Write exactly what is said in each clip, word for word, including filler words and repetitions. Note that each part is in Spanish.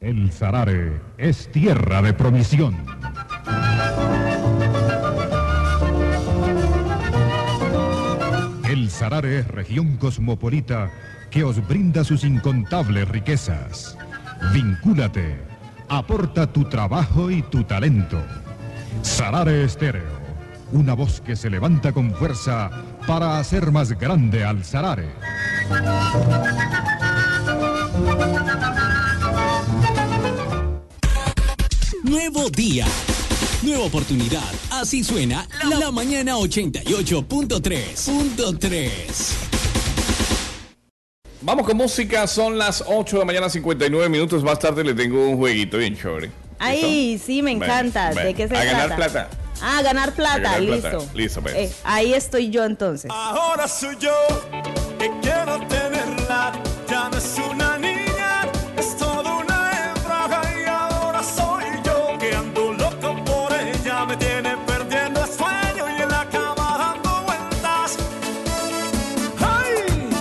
El Sarare es tierra de provisión. El Sarare es región cosmopolita que os brinda sus incontables riquezas. Vincúlate, aporta tu trabajo y tu talento. Sarare Estéreo, una voz que se levanta con fuerza para hacer más grande al Sarare. Nuevo día, nueva oportunidad. Así suena la, la mañana ochenta y ocho punto tres. Vamos con música, son las ocho de la mañana, cincuenta y nueve minutos. Más tarde le tengo un jueguito bien chévere. Ay, sí, me encanta. Ven, ¿De ven. qué se A trata? ganar plata. Ah, ganar plata, A ganar listo. plata. Listo, pues. Eh, ahí estoy yo entonces. Ahora soy yo que quiero tenerla. Ya no es una niña, es toda una hembra. Y ahora soy yo que ando loco por ella. Me tiene perdiendo el sueño y en la cama dando vueltas. ¡Ay!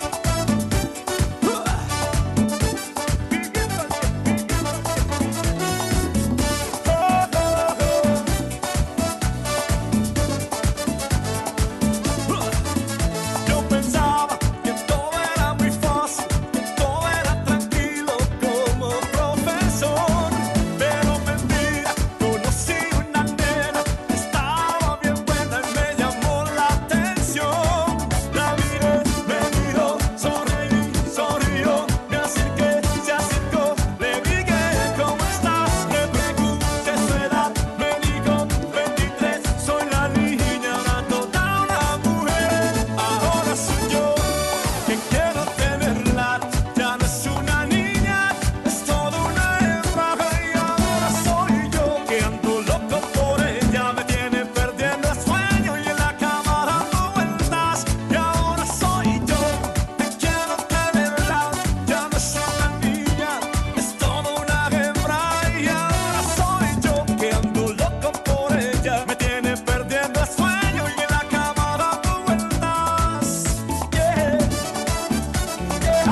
Yo pensaba que todo era muy fácil, que todo era tranquilo como profesor. Pero mentira, conocí una nena que estaba bien buena y me llamó la atención. La miré, me miró, sonreí, sonrió, me acerqué, se acercó, le dije ¿cómo estás? Le pregunté su edad, me dijo veintitrés, soy la niña, ahora toda una mujer. Ahora soy yo que quiero tenerla, ya no es una niña, es toda una hembra. Y ahora soy yo que ando loco por ella, me tiene perdiendo el sueño y en la cama dando vueltas. Y ahora soy yo que quiero tenerla, ya no es una niña, es toda una hembra. Y ahora soy yo que ando loco por ella, me tiene perdiendo el sueño y en la cama dando vueltas. Yeah, yeah.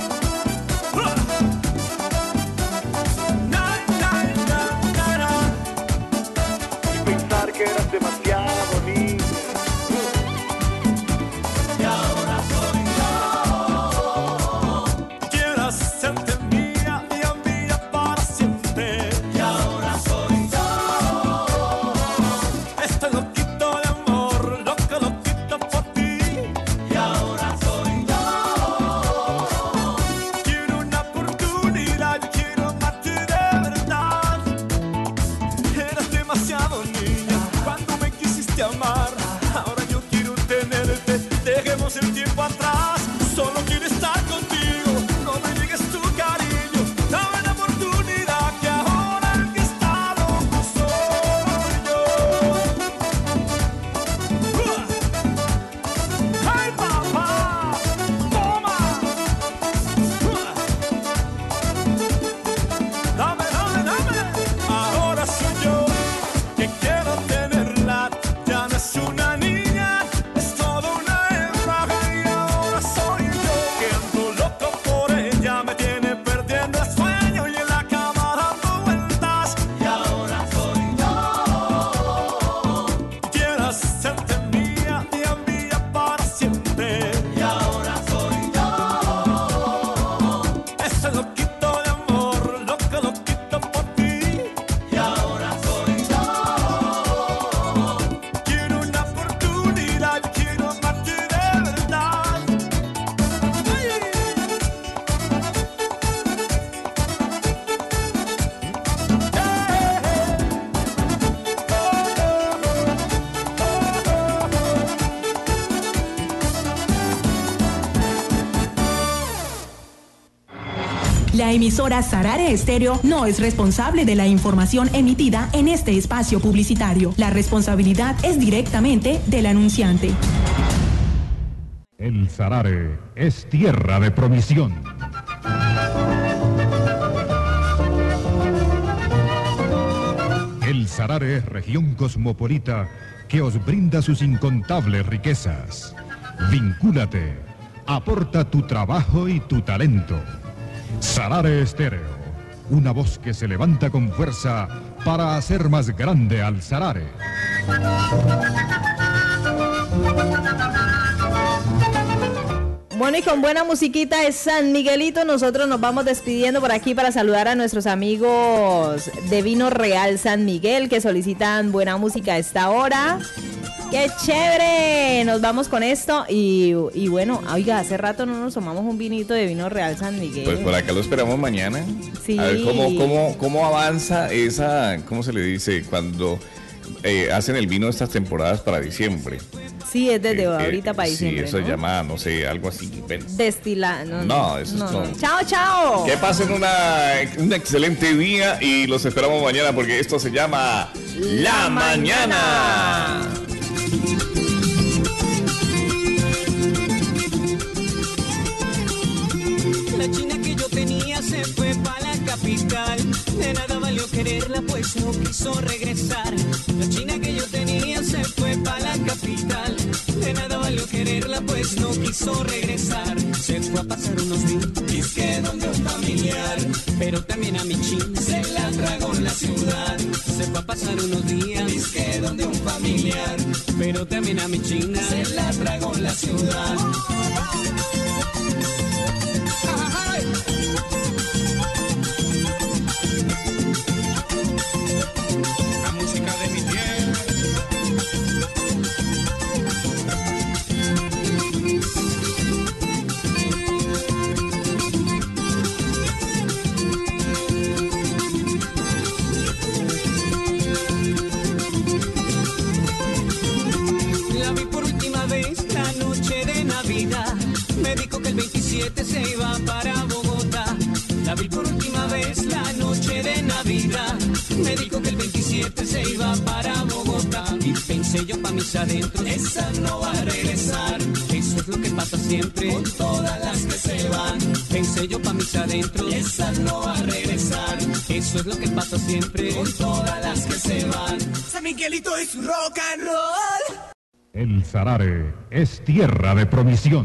Na, na, na, na, na. Y pensar que eras demasiado niña. Y ahora soy yo. Quiero hacerte mía, mía, mía para siempre. Y ahora soy yo. Estoy loquito de amor, loco, loquito por ti. Y ahora soy yo. Quiero una oportunidad, yo quiero amarte de verdad. Eras demasiado niña cuando me quisiste amar. Ahora yo quiero tenerte, dejemos el tiempo atrás. Solo quiero estar contigo, no me niegues tu cariño. Dame la oportunidad que ahora el que está loco soy yo. ¡Ay, papá! ¡Toma! Dame, dame, dame. Ahora soy yo que quiero tenerla. Ya no es una niña, es toda una hembra. Y ahora soy yo que ando loco por ella, me tiene perdiendo el sueño y en la cama dando vueltas. Y ahora soy yo. Quiero hacerte mía, mía, mía para siempre. Y ahora soy yo. Estoy loquito de amor, loco, loquito por ti. Y ahora soy yo. Quiero una oportunidad, quiero amarte de verdad. La emisora Sarare Estéreo no es responsable de la información emitida en este espacio publicitario. La responsabilidad es directamente del anunciante. El Sarare es tierra de provisión. El Sarare es región cosmopolita que os brinda sus incontables riquezas. Vincúlate, aporta tu trabajo y tu talento. Sarare Estéreo, una voz que se levanta con fuerza para hacer más grande al Sarare. Bueno, y con buena musiquita de San Miguelito, nosotros nos vamos despidiendo por aquí para saludar a nuestros amigos de Vino Real San Miguel que solicitan buena música a esta hora. ¡Qué chévere! Nos vamos con esto y, y bueno, oiga, hace rato no nos tomamos un vinito de Vino Real San Miguel. Pues por acá lo esperamos mañana. Sí. A ver cómo, cómo, cómo avanza esa, ¿cómo se le dice? Cuando eh, hacen el vino de estas temporadas para diciembre. Sí, es desde Eh, ahorita eh, para diciembre, Sí, eso ¿no? se llama, no sé, algo así. Ven. Destila, no, No, eso es todo. Chao, chao. Que pasen una, un excelente día y los esperamos mañana porque esto se llama La, La Mañana. La china que yo tenía se fue para la capital. De nada valió quererla, pues no quiso regresar. La china que yo tenía se fue para la capital. De nada valió quererla, pues no quiso regresar. Se fue a pasar unos días que donde un familiar, pero también a mi china se la tragó en la ciudad. Se fue a pasar unos días que donde un familiar, pero también a mi china se la tragó en la ciudad. La música de mi tierra. La vi por última vez la noche de Navidad. Me dijo que el veintisiete se iba para Bogotá. La vi por última vez la noche de Navidad. Me dijo que el veintisiete se iba para Bogotá. Y pensé yo pa' mis adentros, esa no va a regresar. Eso es lo que pasa siempre con todas las que se van. Pensé yo pa' mis adentros, esa no va a regresar. Eso es lo que pasa siempre con todas las que se van. San Miguelito es rock and roll. El Sarare es tierra de provisión.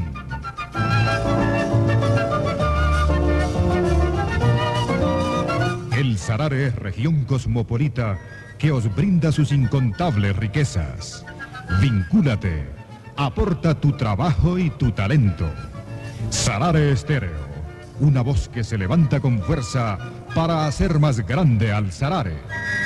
El Sarare es región cosmopolita que os brinda sus incontables riquezas. Vincúlate, aporta tu trabajo y tu talento. Sarare Estéreo, una voz que se levanta con fuerza para hacer más grande al Sarare.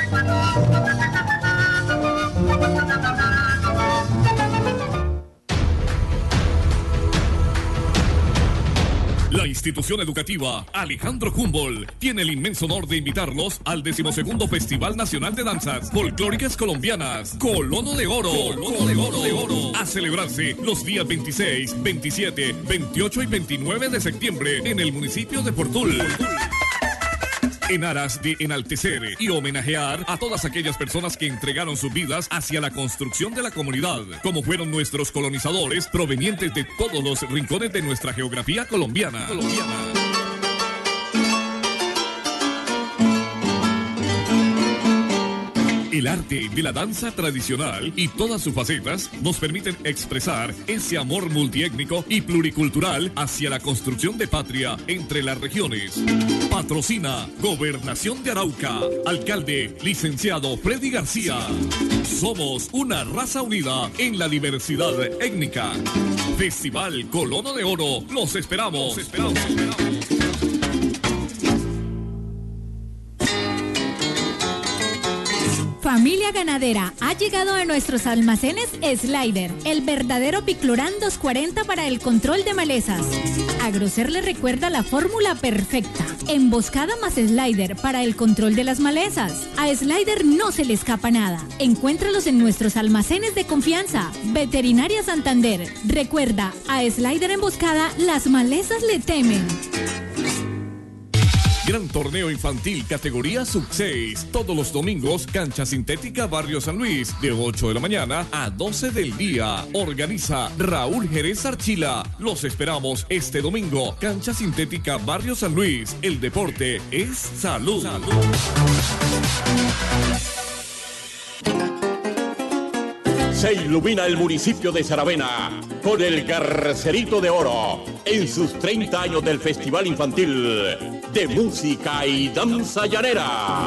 La institución educativa Alejandro Humboldt tiene el inmenso honor de invitarlos al decimosegundo Festival Nacional de Danzas Folclóricas Colombianas, Colono de Oro, Colono de Oro, de Oro, a celebrarse los días veintiséis, veintisiete, veintiocho y veintinueve de septiembre en el municipio de Portul. En aras de enaltecer y homenajear a todas aquellas personas que entregaron sus vidas hacia la construcción de la comunidad, como fueron nuestros colonizadores provenientes de todos los rincones de nuestra geografía colombiana. colombiana. El arte de la danza tradicional y todas sus facetas nos permiten expresar ese amor multiétnico y pluricultural hacia la construcción de patria entre las regiones. Patrocina Gobernación de Arauca. Alcalde, licenciado Freddy García. Somos una raza unida en la diversidad étnica. Festival Colono de Oro. Los esperamos. Los esperamos. Los esperamos. Familia ganadera, ha llegado a nuestros almacenes Slider, el verdadero Picloran doscientos cuarenta para el control de malezas. Agrocer le recuerda la fórmula perfecta. Emboscada más Slider para el control de las malezas. A Slider no se le escapa nada. Encuéntralos en nuestros almacenes de confianza. Veterinaria Santander. Recuerda, a Slider Emboscada las malezas le temen. Gran torneo infantil categoría sub seis. Todos los domingos, cancha sintética Barrio San Luis, de ocho de la mañana a doce del día. Organiza Raúl Jerez Archila. Los esperamos este domingo. Cancha sintética Barrio San Luis. El deporte es salud. salud. Se ilumina el municipio de Saravena con el Garcerito de Oro en sus treinta años del Festival Infantil de música y danza llanera.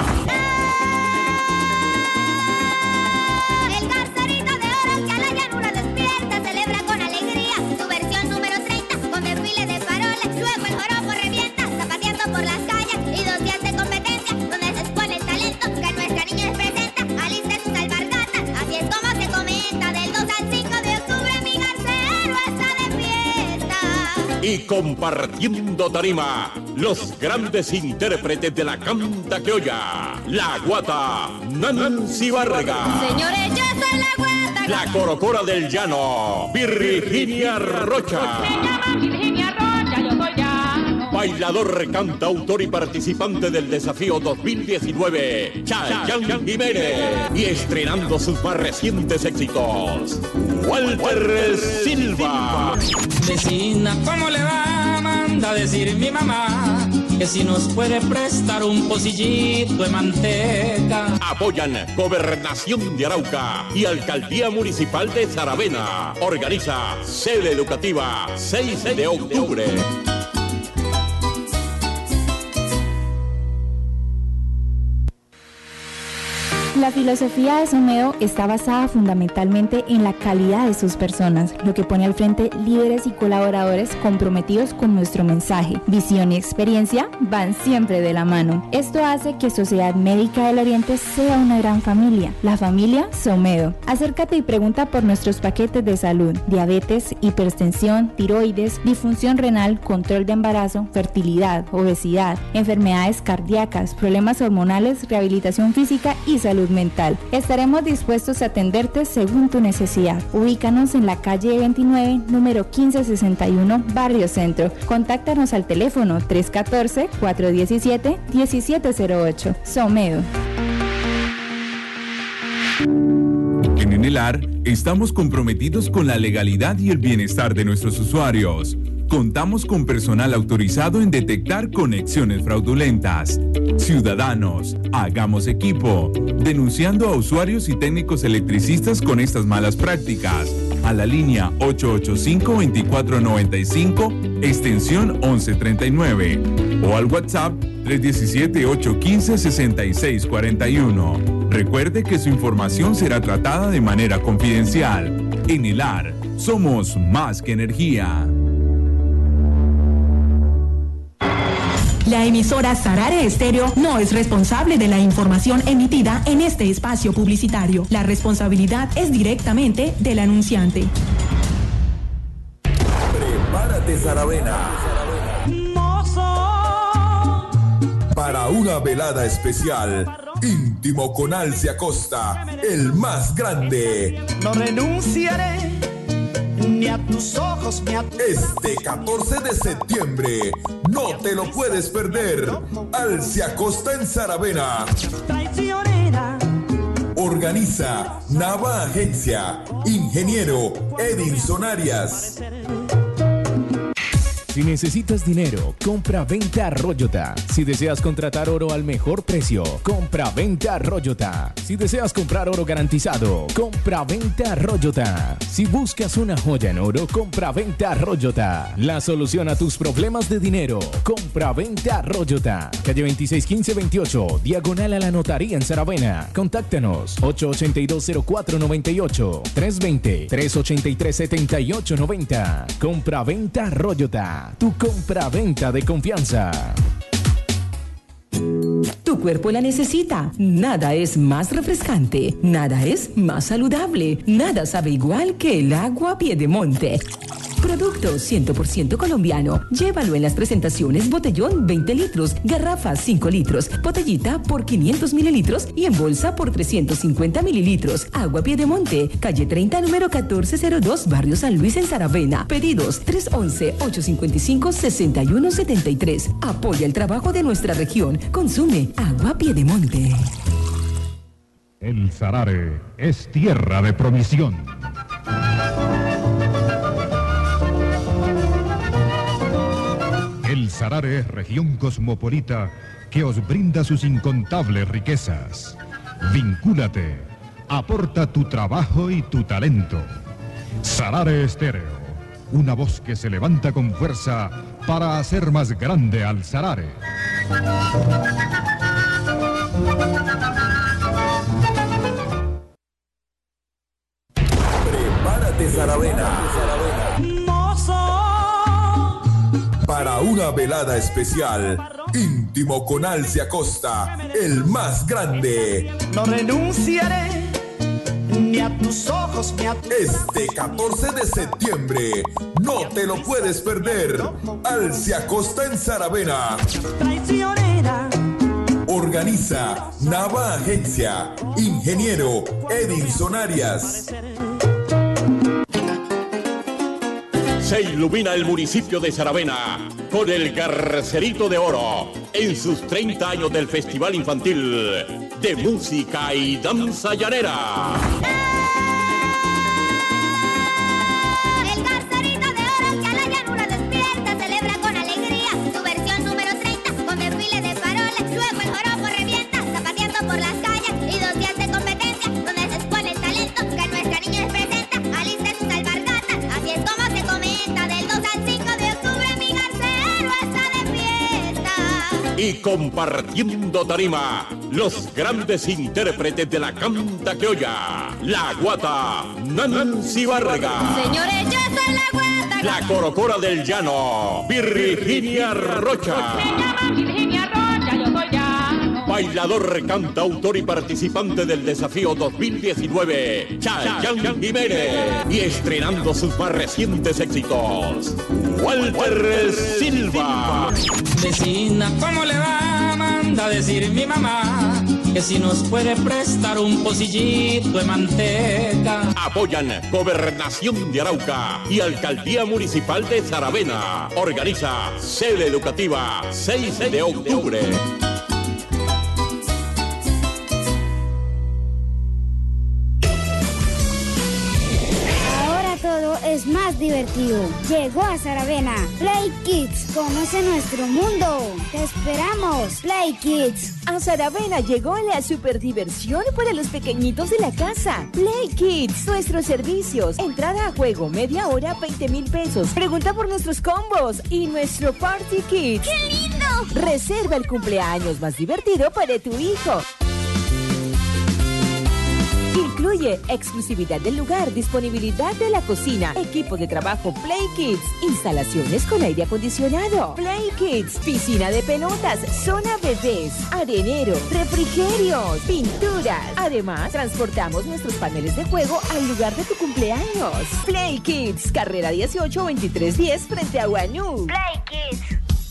El carcerito de oro que a la llanura despierta celebra con alegría su versión número treinta con desfile de faroles. Luego el joropo revienta zapateando por las calles y dos días de competencia donde se expone el talento que nuestra niña les presenta. Alisten sus alpargatas, así es como se comenta. Del dos al cinco de octubre mi garcero está de fiesta. Y compartiendo tarima, los grandes intérpretes de la canta criolla, la guata Nancy Vargas. Señores, yo soy la guata. La corocora del llano, Virginia Rocha. Me llaman Virginia Rocha, yo soy llano. Bailador, cantautor y participante del desafío dos mil diecinueve, Chayanne Jiménez. Y estrenando sus más recientes éxitos, Walter Silva. Vecina, ¿cómo le va? Manda a decir mi mamá que si nos puede prestar un pocillito de manteca. Apoyan Gobernación de Arauca y Alcaldía Municipal de Saravena. Organiza Sede Educativa seis de octubre. La filosofía de Someo está basada fundamentalmente en la calidad de sus personas, lo que pone al frente líderes y colaboradores comprometidos con nuestro mensaje. Visión y experiencia van siempre de la mano. Esto hace que Sociedad Médica del Oriente sea una gran familia, la familia Someo. Acércate y pregunta por nuestros paquetes de salud: diabetes, hipertensión, tiroides, disfunción renal, control de embarazo, fertilidad, obesidad, enfermedades cardíacas, problemas hormonales, rehabilitación física y salud mental. Estaremos dispuestos a atenderte según tu necesidad. Ubícanos en la calle veintinueve, número quince sesenta y uno, Barrio Centro. Contáctanos al teléfono tres uno cuatro, cuatro uno siete, uno siete cero ocho. Someo. En Enelar estamos comprometidos con la legalidad y el bienestar de nuestros usuarios. Contamos con personal autorizado en detectar conexiones fraudulentas. Ciudadanos, hagamos equipo, denunciando a usuarios y técnicos electricistas con estas malas prácticas. A la línea ocho ocho cinco, veinticuatro noventa y cinco, extensión once treinta y nueve. O al WhatsApp tres uno siete, ocho uno cinco, seis seis cuatro uno. Recuerde que su información será tratada de manera confidencial. En Enelar, somos más que energía. La emisora Sarare Estéreo no es responsable de la información emitida en este espacio publicitario. La responsabilidad es directamente del anunciante. Prepárate, Saravena, para una velada especial, íntimo con Alcia Costa, el más grande. No renunciaré ni a tus ojos ni a tu... Este catorce de septiembre, no te lo puedes perder. Alcia Costa en Saravena. Traicionera. Organiza Nava Agencia. Ingeniero Edinson Arias. Si necesitas dinero, compra-venta Royota. Si deseas contratar oro al mejor precio, compra-venta Royota. Si deseas comprar oro garantizado, compra-venta Royota. Si buscas una joya en oro, compra-venta Royota. La solución a tus problemas de dinero, compra-venta Royota. Calle veintiséis quince veintiocho, diagonal a la notaría en Saravena. Contáctanos ocho ocho dos, cero cuatro nueve ocho, tres dos cero, tres ocho tres, siete ocho nueve cero. Compra-venta Royota. Tu compra-venta de confianza. Tu cuerpo la necesita. Nada es más refrescante, nada es más saludable, nada sabe igual que el agua Piedemonte. Producto cien por ciento colombiano. Llévalo en las presentaciones botellón veinte litros, garrafa cinco litros, botellita por quinientos mililitros y en bolsa por trescientos cincuenta mililitros. Agua Piedemonte, calle treinta, número catorce cero dos, Barrio San Luis en Saravena. Pedidos tres once, ocho cincuenta y cinco, sesenta y uno setenta y tres. Apoya el trabajo de nuestra región. Consume Agua Piedemonte. El Sarare es tierra de provisión. El Sarare es región cosmopolita que os brinda sus incontables riquezas. Vincúlate, aporta tu trabajo y tu talento. Sarare Estéreo, una voz que se levanta con fuerza para hacer más grande al Sarare. Prepárate, Saravena, para una velada especial, íntimo con Alcia Costa, el más grande. No renunciaré ni a tus ojos ni a tu... Este catorce de septiembre, no te lo puedes perder. Alcia Costa en Saravena. Traicionera. Organiza Nava Agencia. Ingeniero Edinson Arias. Se ilumina el municipio de Saravena con el Garcerito de Oro en sus treinta años del Festival Infantil de Música y Danza Llanera. El Garcerito de Oro que a la llanura despierta celebra con alegría su versión número treinta con desfile de faroles, luego el joropo revienta zapateando por las calles y dos días de competencia donde se expone el talento que nuestra niña les presenta. Alisten sus alpargatas, así es como se comenta. Del dos al cinco de octubre mi garcero está de fiesta. Y compartiendo tarima, los grandes intérpretes de la canta que oya, la guata Nancy Vargas. Señores, yo soy la guata. La corocora del llano, Virginia Rocha. Me llaman Virginia Rocha, yo soy llano. Bailador, cantautor y participante del desafío dos mil diecinueve, Chayanne Jiménez. Y estrenando sus más recientes éxitos, Walter Silva. Vecina, ¿cómo le va? Manda a decir mi mamá que si nos puede prestar un pocillito de manteca. Apoyan Gobernación de Arauca y Alcaldía Municipal de Saravena. Organiza Sede Educativa seis de octubre. Ahora todo es más divertido. Llegó a Saravena Play Kids. Conoce nuestro mundo. Te esperamos, Play Kids. A Saravena llegó la super diversión para los pequeñitos de la casa. Play Kids, nuestros servicios. Entrada a juego, media hora, veinte mil pesos. Pregunta por nuestros combos y nuestro Party Kids. ¡Qué lindo! Reserva el cumpleaños más divertido para tu hijo. Incluye exclusividad del lugar, disponibilidad de la cocina, equipo de trabajo Play Kids, instalaciones con aire acondicionado, Play Kids, piscina de pelotas, zona bebés, arenero, refrigerios, pinturas. Además, transportamos nuestros paneles de juego al lugar de tu cumpleaños. Play Kids, carrera dieciocho veintitrés diez frente a Guanú. Play Kids.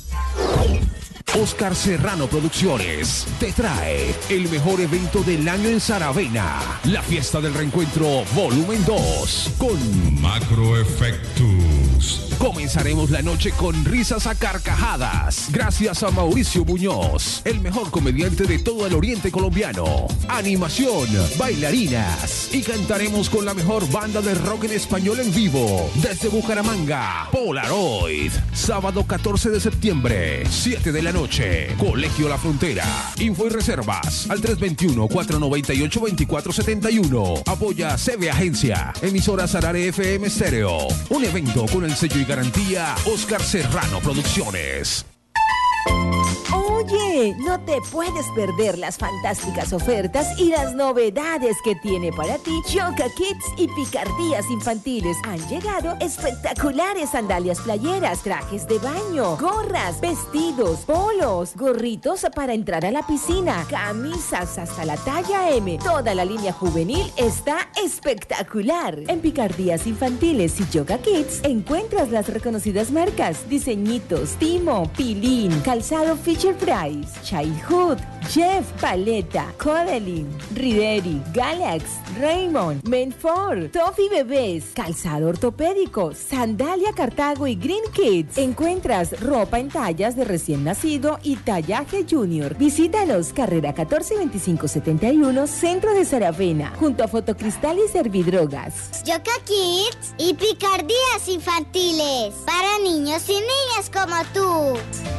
Oscar Serrano Producciones te trae el mejor evento del año en Saravena, la fiesta del reencuentro volumen dos con Macro Efectus. Comenzaremos la noche con risas a carcajadas, gracias a Mauricio Muñoz, el mejor comediante de todo el oriente colombiano. Animación, bailarinas y cantaremos con la mejor banda de rock en español en vivo desde Bucaramanga, Polaroid. Sábado catorce de septiembre, siete de la noche, Colegio La Frontera. Info y reservas al tres dos uno, cuatro nueve ocho, dos cuatro siete uno. Apoya C B Agencia, emisora Sarare F M Stereo. Un evento con el sello y garantía Oscar Serrano Producciones. Oye, no te puedes perder las fantásticas ofertas y las novedades que tiene para ti Yoka Kids y Picardías Infantiles. Han llegado espectaculares sandalias playeras, trajes de baño, gorras, vestidos, polos, gorritos para entrar a la piscina, camisas hasta la talla M. Toda la línea juvenil está espectacular. En Picardías Infantiles y Yoka Kids encuentras las reconocidas marcas Diseñitos, Timo, Pilín, Calzado Fisher Price, Childhood, Jeff, Paleta, Codelin, Rideri, Galax, Raymond, Menfor, Toffee Bebés, Calzado Ortopédico, Sandalia Cartago y Green Kids. Encuentras ropa en tallas de recién nacido y tallaje junior. Visítalos, carrera catorce veinticinco setenta y uno, Centro de Saravena, junto a Fotocristal y Servidrogas. Yoka Kids y Picardías Infantiles, para niños y niñas como tú.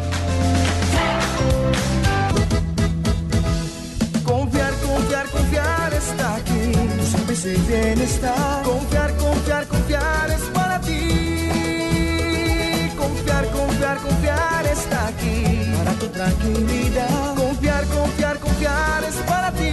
Confiar, confiar, confiar está aquí. Tu certeza y bienestar. Confiar, confiar, confiar es para ti. Confiar, confiar, confiar tranquilidad. Confiar, confiar, confiar es para ti.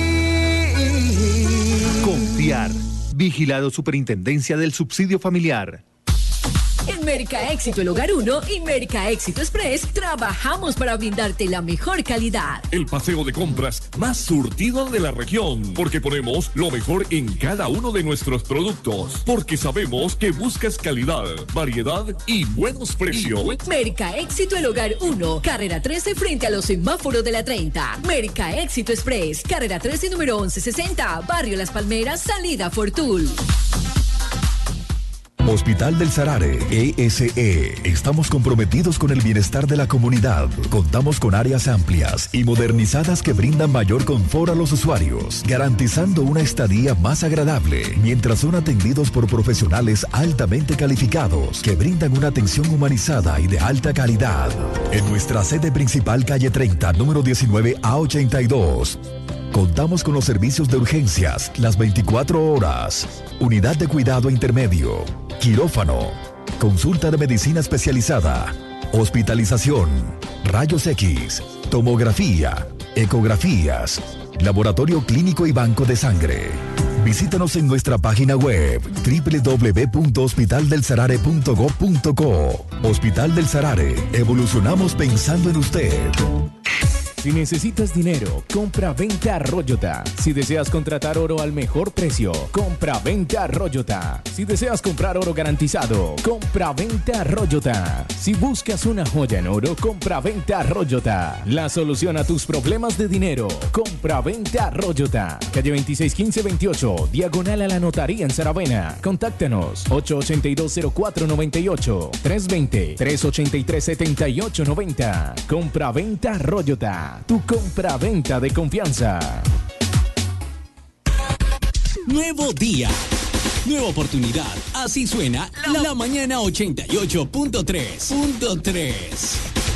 Confiar. Vigilado Superintendencia del Subsidio Familiar. En Merca Éxito El Hogar uno y Merca Éxito Express trabajamos para brindarte la mejor calidad. El paseo de compras más surtido de la región, porque ponemos lo mejor en cada uno de nuestros productos, porque sabemos que buscas calidad, variedad y buenos precios. Merca Éxito El Hogar uno, carrera trece frente a los semáforos de la treinta. Merca Éxito Express, carrera trece número once sesenta, Barrio Las Palmeras, salida Fortul. Hospital del Sarare, E S E. Estamos comprometidos con el bienestar de la comunidad. Contamos con áreas amplias y modernizadas que brindan mayor confort a los usuarios, garantizando una estadía más agradable, mientras son atendidos por profesionales altamente calificados que brindan una atención humanizada y de alta calidad. En nuestra sede principal, calle treinta, número diecinueve A ochenta y dos. Contamos con los servicios de urgencias las veinticuatro horas, unidad de cuidado intermedio, quirófano, consulta de medicina especializada, hospitalización, rayos X, tomografía, ecografías, laboratorio clínico y banco de sangre. Visítanos en nuestra página web doble u doble u doble u punto hospital del sarare punto gob punto co. Hospital del Sarare, evolucionamos pensando en usted. Si necesitas dinero, compra-venta Royota. Si deseas contratar oro al mejor precio, compra-venta Royota. Si deseas comprar oro garantizado, compra-venta Royota. Si buscas una joya en oro, compra-venta Royota. La solución a tus problemas de dinero, compra-venta Royota. Calle veintiséis quince veintiocho, diagonal a la notaría en Saravena. Contáctanos ocho ocho dos cero cuatro nueve ocho, tres dos cero, tres ocho tres, siete ocho nueve cero. Compra-venta Royota. Tu compra-venta de confianza. Nuevo día. Nueva oportunidad. Así suena la, la mañana ochenta y ocho punto tres.